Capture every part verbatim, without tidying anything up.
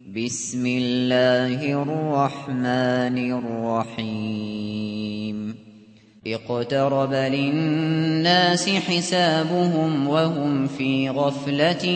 بسم الله الرحمن الرحيم اقترب للناس حسابهم وهم في غفلة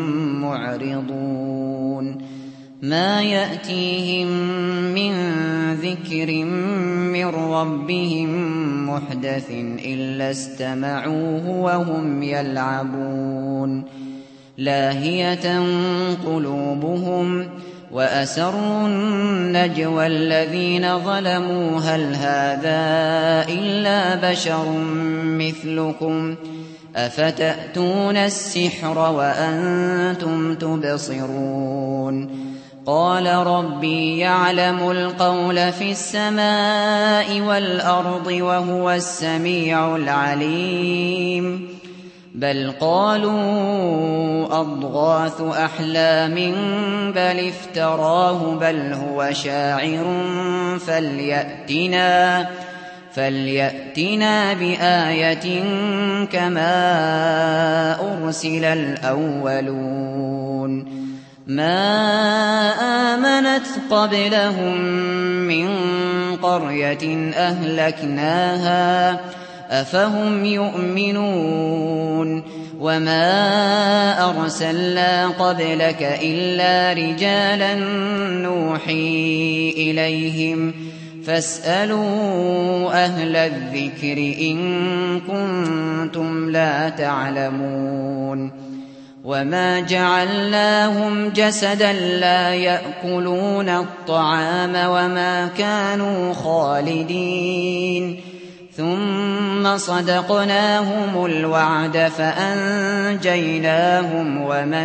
معرضون ما يأتيهم من ذكر من ربهم محدث إلا استمعوه وهم يلعبون لاهية قلوبهم وأسروا النجوى الذين ظلموا هل هذا إلا بشر مثلكم أفتأتون السحر وأنتم تبصرون قال ربي يعلم القول في السماء والأرض وهو السميع العليم بل قالوا أضغاث أحلام بل افتراه بل هو شاعر فليأتنا, فليأتنا بآية كما أرسل الأولون ما آمنت قبلهم من قرية أهلكناها أفهم يؤمنون وما أرسلنا قبلك إلا رجالا نوحي إليهم فاسألوا أهل الذكر إن كنتم لا تعلمون وما جعلناهم جسدا لا يأكلون الطعام وما كانوا خالدين ثم صدقناهم الوعد فأنجيناهم ومن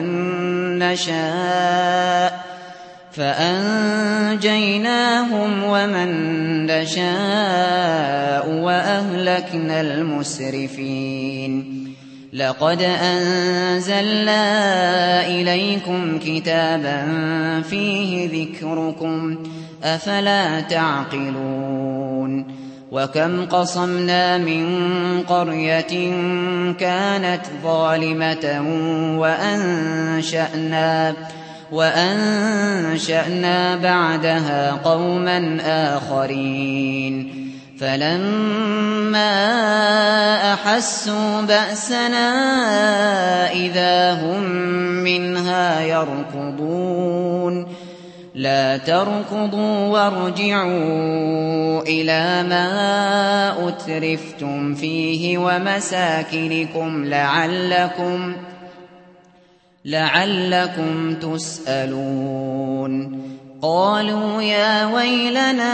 نشاء فأنجيناهم ومن نشاء وأهلكنا المسرفين لقد أنزلنا إليكم كتابا فيه ذكركم أفلا تعقلون وكم قصمنا من قرية كانت ظالمة وأنشأنا, وأنشأنا بعدها قوما آخرين فلما أحسوا بأسنا إذا هم منها يركضون لا تركضوا وارجعوا إلى ما أترفتم فيه ومساكنكم لعلكم, لعلكم تسألون قالوا يا ويلنا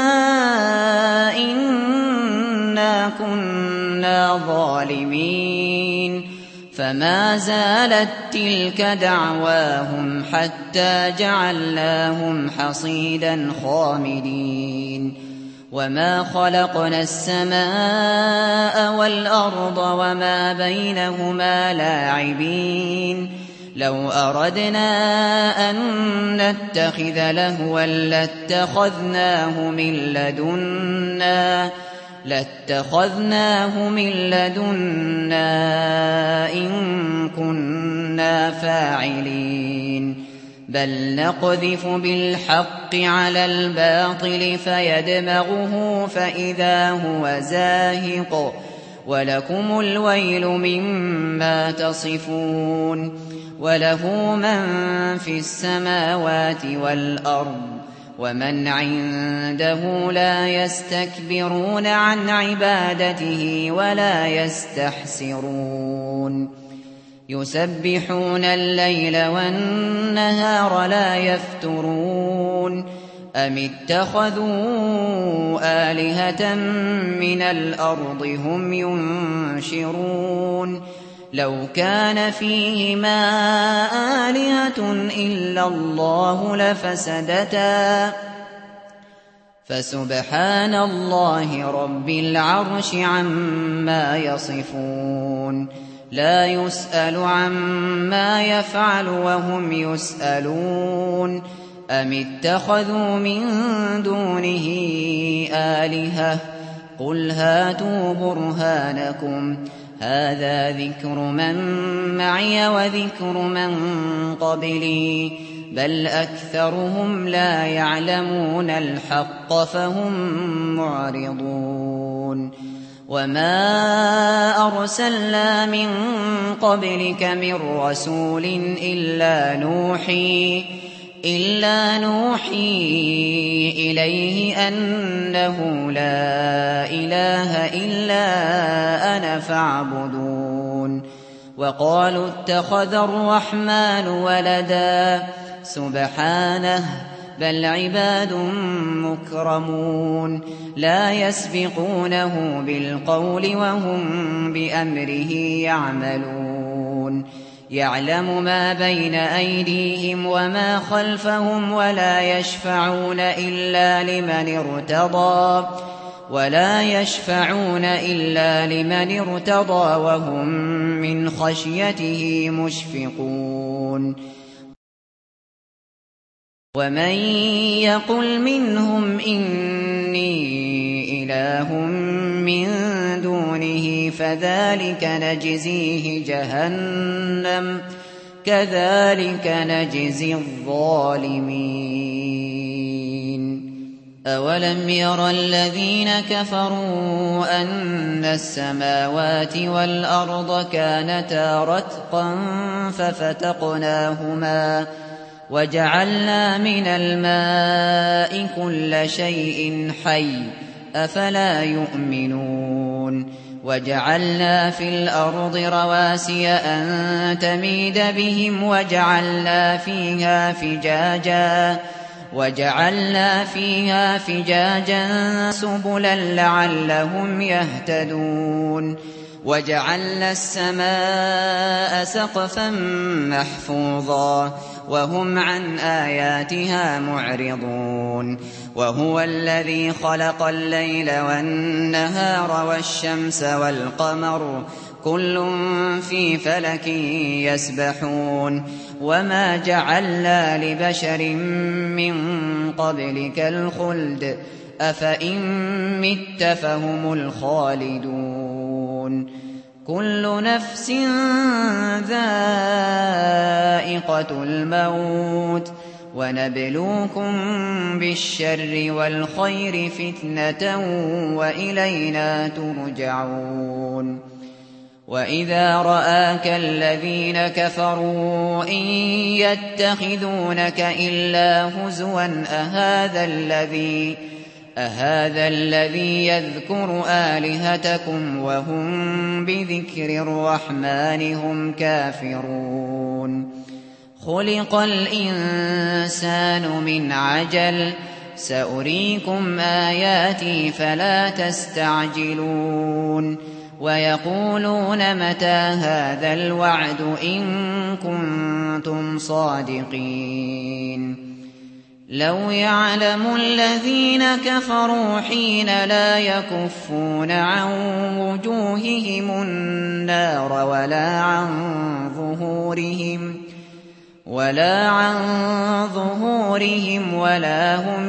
إنا كنا ظالمين فما زالت تلك دعواهم حتى جعلناهم حصيدا خامدين وما خلقنا السماء والأرض وما بينهما لاعبين لو أردنا أن نتخذ لهوا لاتخذناه من لدنا لاتخذناه من لدنا إن كنا فاعلين بل نقذف بالحق على الباطل فيدمغه فإذا هو زاهق ولكم الويل مما تصفون وله من في السماوات والأرض ومن عنده لا يستكبرون عن عبادته ولا يستحسرون يسبحون الليل والنهار لا يفترون أم اتخذوا آلهة من الأرض هم ينشرون لو كان فيهما آلهة إلا الله لفسدتا فسبحان الله رب العرش عما يصفون لا يسأل عما يفعل وهم يسألون أم اتخذوا من دونه آلهة قل هاتوا برهانكم هذا ذكر من معي وذكر من قبلي بل أكثرهم لا يعلمون الحق فهم معرضون وما أرسلنا من قبلك من رسول إلا نوحي إلا نوحي إليه أنه لا إله إلا أنا فاعبدون وقالوا اتخذ الرحمن ولدا سبحانه بل عباد مكرمون لا يسبقونه بالقول وهم بأمره يعملون يعلم ما بين أيديهم وما خلفهم ولا يشفعون إلا لمن ارتضى ولا يشفعون إلا لمن ارتضى وهم من خشيته مشفقون ومن يقل منهم إني إله من دونه فذلك نجزيه جهنم كذلك نجزي الظالمين أولم ير الذين كفروا أن السماوات والأرض كانتا رتقا ففتقناهما وجعلنا من الماء كل شيء حي أفلا يؤمنون وجعلنا في الأرض رواسي أن تميد بهم وجعلنا فيها فجاجا وجعلنا فيها فجاجا سبلا لعلهم يهتدون وجعلنا السماء سقفا محفوظا وهم عن آياتها معرضون وهو الذي خلق الليل والنهار والشمس والقمر كل في فلك يسبحون وما جعلنا لبشر من قبلك الخلد أفإن مت فهم الخالدون كل نفس ذائقة الموت ونبلوكم بالشر والخير فتنة وإلينا ترجعون وإذا رآك الذين كفروا إن يتخذونك إلا هزوا أهذا الذي أهذا الذي يذكر آلهتكم وهم بذكر الرحمن هم كافرون خلق الإنسان من عجل سأريكم آياتي فلا تستعجلون ويقولون متى هذا الوعد إن كنتم صادقين لو يعلم الذين كفروا حين لا يكفون عن وجوههم النار ولا عن ظهورهم ولا عن ظهورهم ولا هم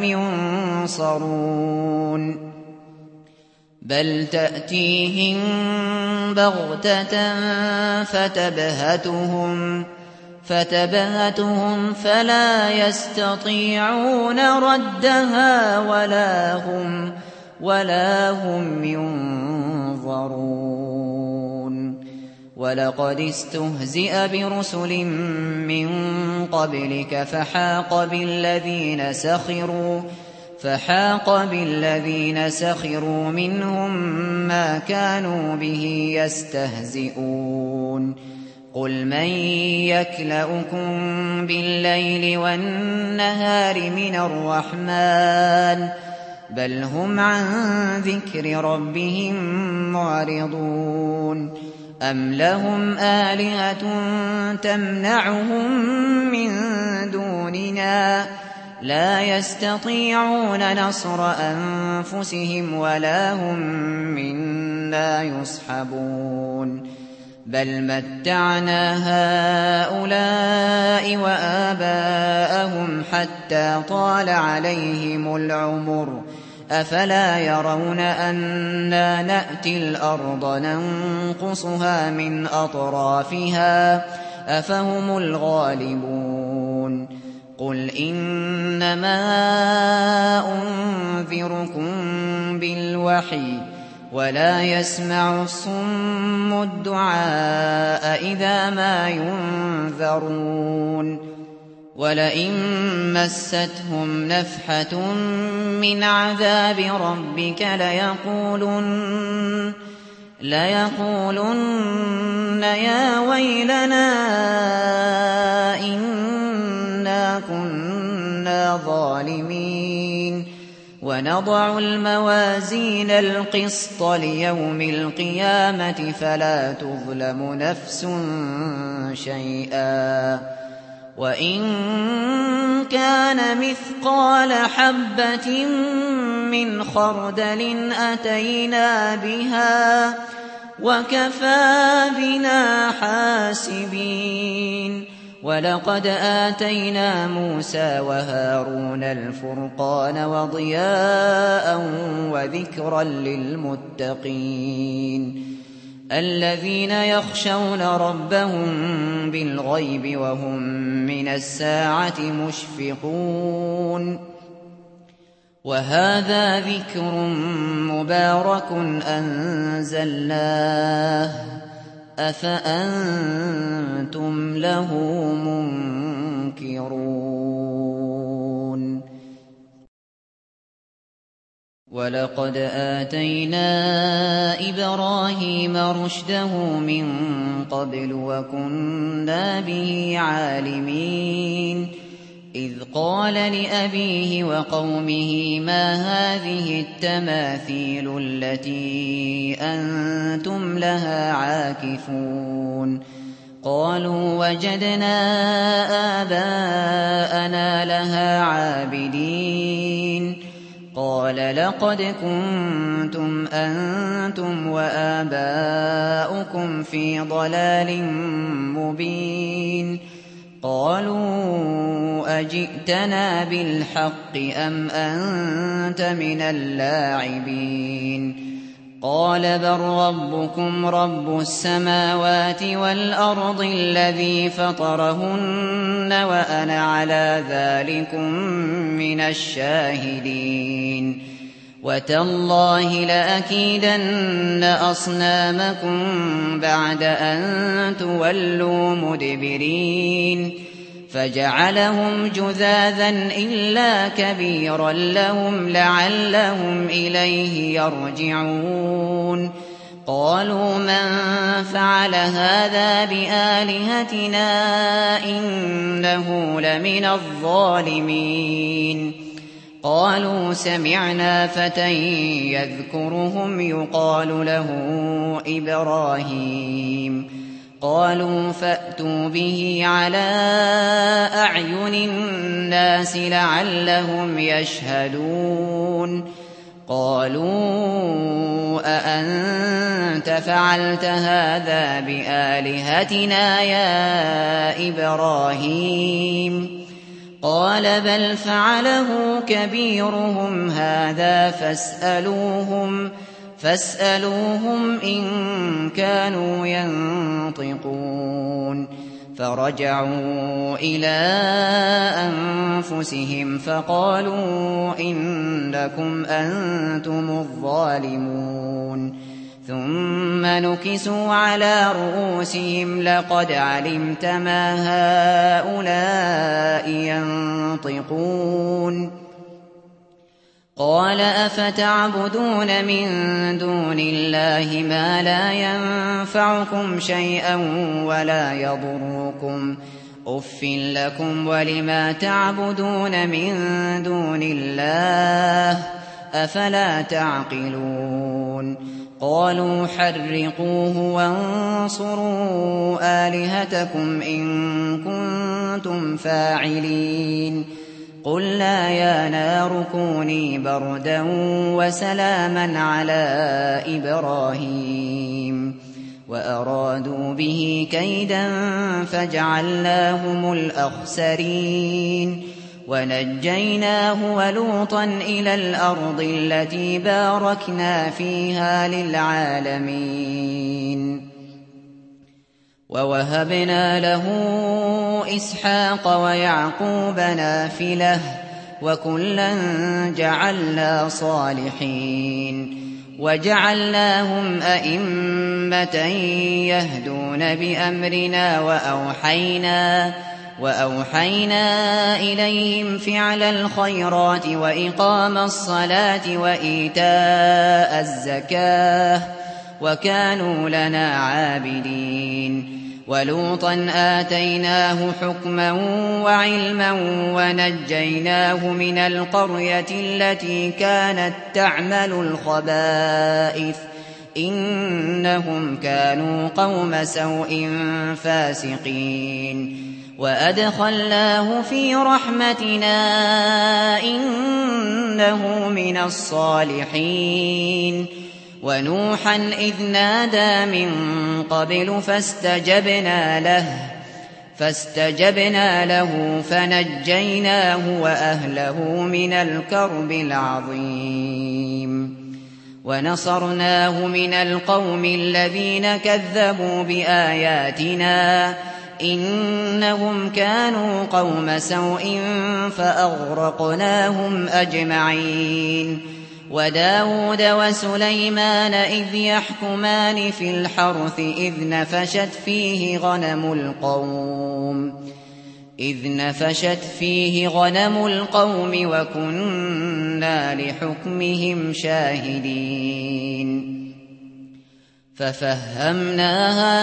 ينصرون بل تأتيهم بغتة فتبهتهم فتبهتهم فلا يستطيعون ردها ولا هم ولا هم ينظرون ولقد استهزئ برسل من قبلك فحاق بالذين سخروا فحاق بالذين سخروا منهم ما كانوا به يستهزئون قل من يكلؤكم بالليل والنهار من الرحمن بل هم عن ذكر ربهم معرضون أم لهم آلهة تمنعهم من دوننا لا يستطيعون نصر أنفسهم ولا هم منا يصحبون بل متعنا هؤلاء وآباءهم حتى طال عليهم العمر أفلا يرون أنا نأتي الأرض ننقصها من أطرافها أفهم الغالبون قل إنما أنذركم بالوحي ولا يسمع الصم الدعاء إذا ما ينذرون ولئن مستهم نفحة من عذاب ربك ليقولن ليقولن يا ويلنا إنا كنا ظالمين ونضع الموازين القسط ليوم القيامة فلا تظلم نفس شيئا وإن كان مثقال حبة من خردل أتينا بها وكفى بنا حاسبين ولقد آتينا موسى وهارون الفرقان وضياء وذكرا للمتقين الذين يخشون ربهم بالغيب وهم من الساعة مشفقون وهذا ذكر مبارك أنزلناه أفأنتم له منكرون ولقد آتينا إبراهيم رشده من قبل وكنا به عالمين إذ قال لأبيه وقومه ما هذه التماثيل التي أنتم لها عاكفون قالوا وجدنا آباءنا لها عابدين قال لقد كنتم أنتم وآباؤكم في ضلال مبين قالوا أجئتنا بالحق أم أنت من اللاعبين قال بل ربكم رب السماوات والأرض الذي فطرهن وأنا على ذلكم من الشاهدين وتالله لأكيدن أصنامكم بعد أن تولوا مدبرين فجعلهم جذاذا إلا كبيرا لهم لعلهم إليه يرجعون قالوا من فعل هذا بآلهتنا إنه لمن الظالمين قالوا سمعنا فتى يذكرهم يقال له إبراهيم قالوا فأتوا به على أعين الناس لعلهم يشهدون قالوا أأنت فعلت هذا بآلهتنا يا إبراهيم قال بل فعله كبيرهم هذا فاسألوهم فاسألوهم إن كانوا ينطقون فرجعوا إلى أنفسهم فقالوا إنكم أنتم الظالمون ثم نكسوا على رؤوسهم لقد علمت ما هؤلاء ينطقون قال أفتعبدون من دون الله ما لا ينفعكم شيئا ولا يضركم أف لكم ولما تعبدون من دون الله أفلا تعقلون قالوا حرقوه وانصروا آلهتكم إن كنتم فاعلين قلنا يا نار كوني بردا وسلاما على إبراهيم وأرادوا به كيدا فجعلناهم الأخسرين ونجيناه ولوطا إلى الأرض التي باركنا فيها للعالمين ووهبنا له إسحاق ويعقوب نافلة وكلا جعلنا صالحين وجعلناهم أئمة يهدون بأمرنا وأوحينا وأوحينا إليهم فعل الخيرات وإقام الصلاة وإيتاء الزكاة وكانوا لنا عابدين ولوطا آتيناه حكما وعلما ونجيناه من القرية التي كانت تعمل الخبائث إنهم كانوا قوم سوء فاسقين وأدخلناه في رحمتنا إنه من الصالحين ونوحا إذ نادى من قبل فاستجبنا له فاستجبنا له فنجيناه وأهله من الكرب العظيم ونصرناه من القوم الذين كذبوا بآياتنا إنهم كانوا قوم سوء فأغرقناهم أجمعين وداود وسليمان إذ يحكمان في الحرث إذ نفشت فيه غنم القوم إذ نفشت فيه غنم القوم وكنا لحكمهم شاهدين ففهمناها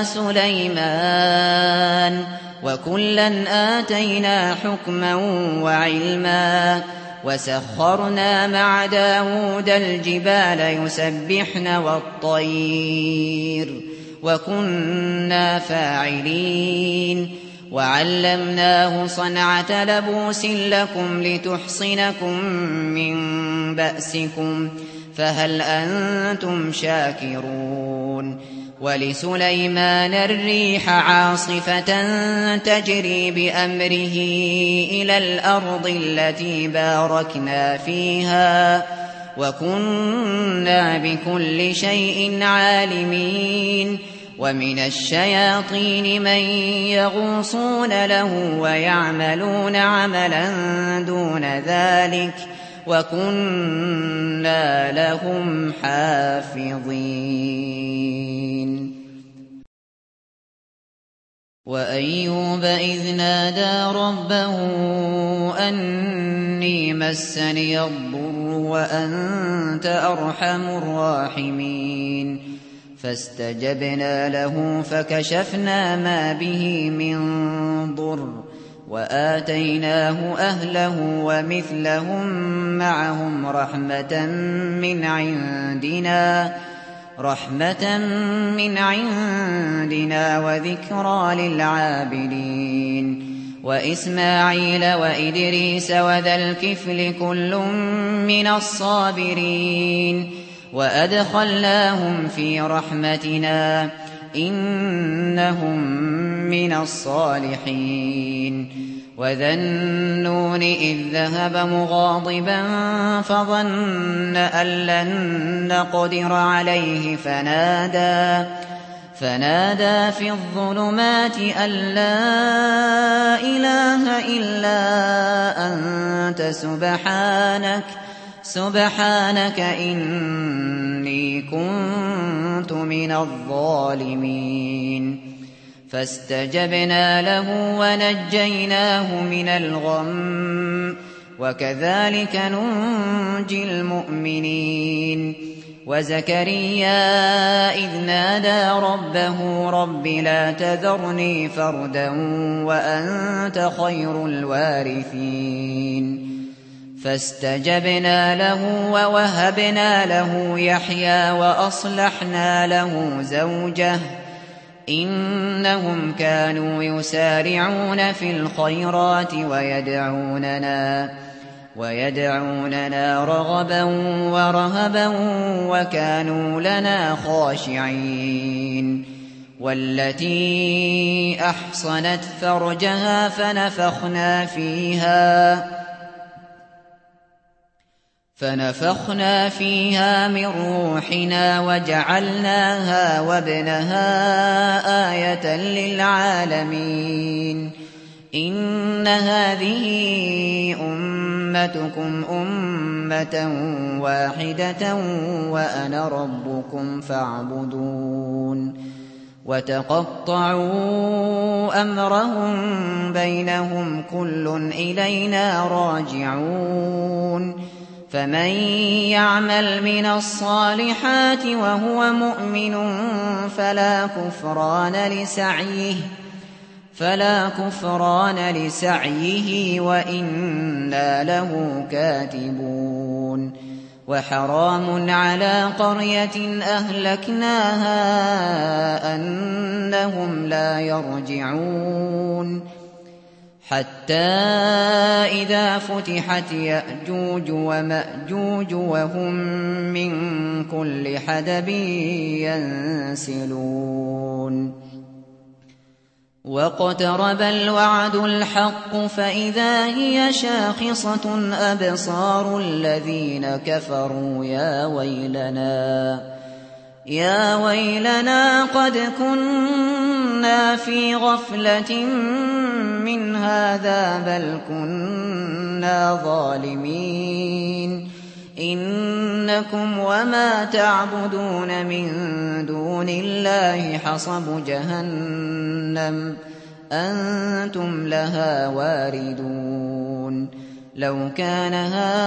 سليمان وكلا آتينا حكما وعلما وسخرنا مع داود الجبال يسبحن والطير وكنا فاعلين وعلمناه صنعة لبوس لكم لتحصنكم من بأسكم فهل أنتم شاكرون ولسليمان الريح عاصفة تجري بأمره إلى الأرض التي باركنا فيها وكنا بكل شيء عالمين ومن الشياطين من يغوصون له ويعملون عملا دون ذلك وكنا لهم حافظين وأيوب إذ نادى ربه أني مسني الضر وأنت أرحم الراحمين فاستجبنا له فكشفنا ما به من ضر وآتيناه أهله ومثلهم معهم رحمة من عندنا رحمة من عندنا وذكرى للعابدين وإسماعيل وإدريس وذا الكفل كل من الصابرين وأدخلناهم في رحمتنا إنهم من الصالحين وذا النون إذ ذهب مغاضبا فظن أن لن نقدر عليه فنادى فنادى في الظلمات أن لا إله إلا أنت سبحانك سبحانك إني كنت من الظالمين فاستجبنا له ونجيناه من الغم وكذلك ننجي المؤمنين وزكريا إذ نادى ربه رب لا تذرني فردا وأنت خير الوارثين فاستجبنا له ووهبنا له يحيى وأصلحنا له زوجه إنهم كانوا يسارعون في الخيرات ويدعوننا ويدعوننا رغبا ورهبا وكانوا لنا خاشعين والتي أحصنت فرجها فنفخنا فيها فنفخنا فيها من روحنا وجعلناها وابنها آية للعالمين إن هذه أمتكم أمة واحدة وأنا ربكم فاعبدون وتقطعوا أمرهم بينهم كل إلينا راجعون فمن يعمل من الصالحات وهو مؤمن فلا كفران لسعيه فلا كفران لسعيه وإنا له كاتبون وحرام على قرية أهلكناها أنهم لا يرجعون حتى إذا فتحت يأجوج ومأجوج وهم من كل حدب ينسلون واقترب الوعد الحق فإذا هي شاخصة أبصار الذين كفروا يا ويلنا يا ويلنا قد كنا في غفلة من هذا بل كنا ظالمين إنكم وما تعبدون من دون الله حصب جهنم أنتم لها واردون لو كان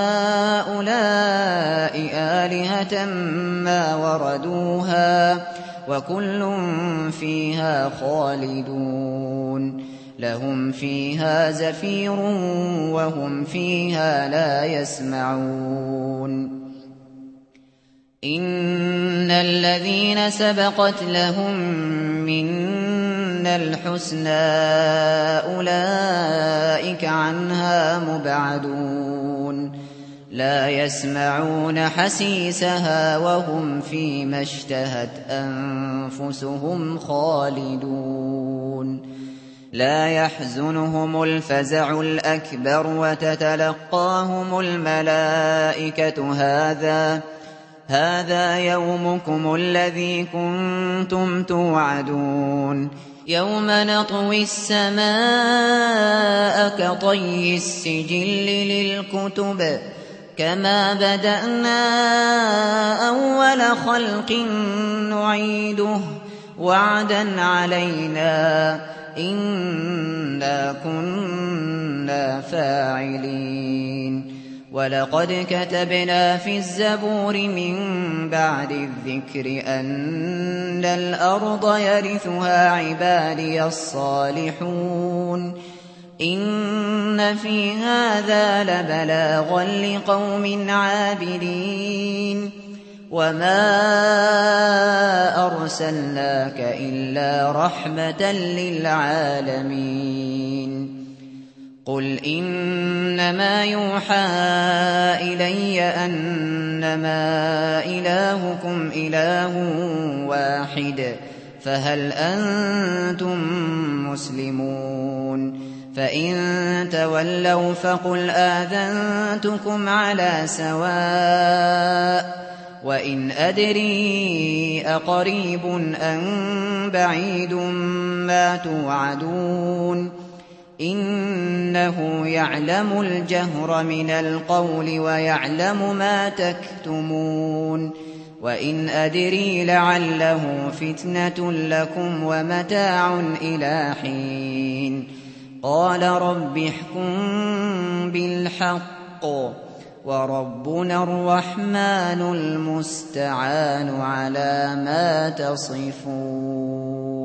هؤلاء آلهة ما وردوها وكل فيها خالدون لهم فيها زفير وهم فيها لا يسمعون إن الذين سبقت لهم منا الحسنى أولئك عنها مبعدون لا يسمعون حسيسها وهم فيما اشتهت أنفسهم خالدون لا يحزنهم الفزع الأكبر وتتلقاهم الملائكة هذا هذا يومكم الذي كنتم توعدون يوم نطوي السماء كطي السجل للكتب كما بدأنا أول خلق نعيده وعدا علينا إنا كنا فاعلين ولقد كتبنا في الزبور من بعد الذكر أن الأرض يرثها عبادي الصالحون إن في هذا لبلاغا لقوم عابدين وما أرسلناك إلا رحمة للعالمين قل إنما يوحى إلي أنما إلهكم إله واحد فهل أنتم مسلمون فإن تولوا فقل آذنتكم على سواء وإن أدري أقريب أم بعيد ما توعدون إنه يعلم الجهر من القول ويعلم ما تكتمون وإن أدري لعله فتنة لكم ومتاع إلى حين قال رب احكم بالحق وربنا الرحمن المستعان على ما تصفون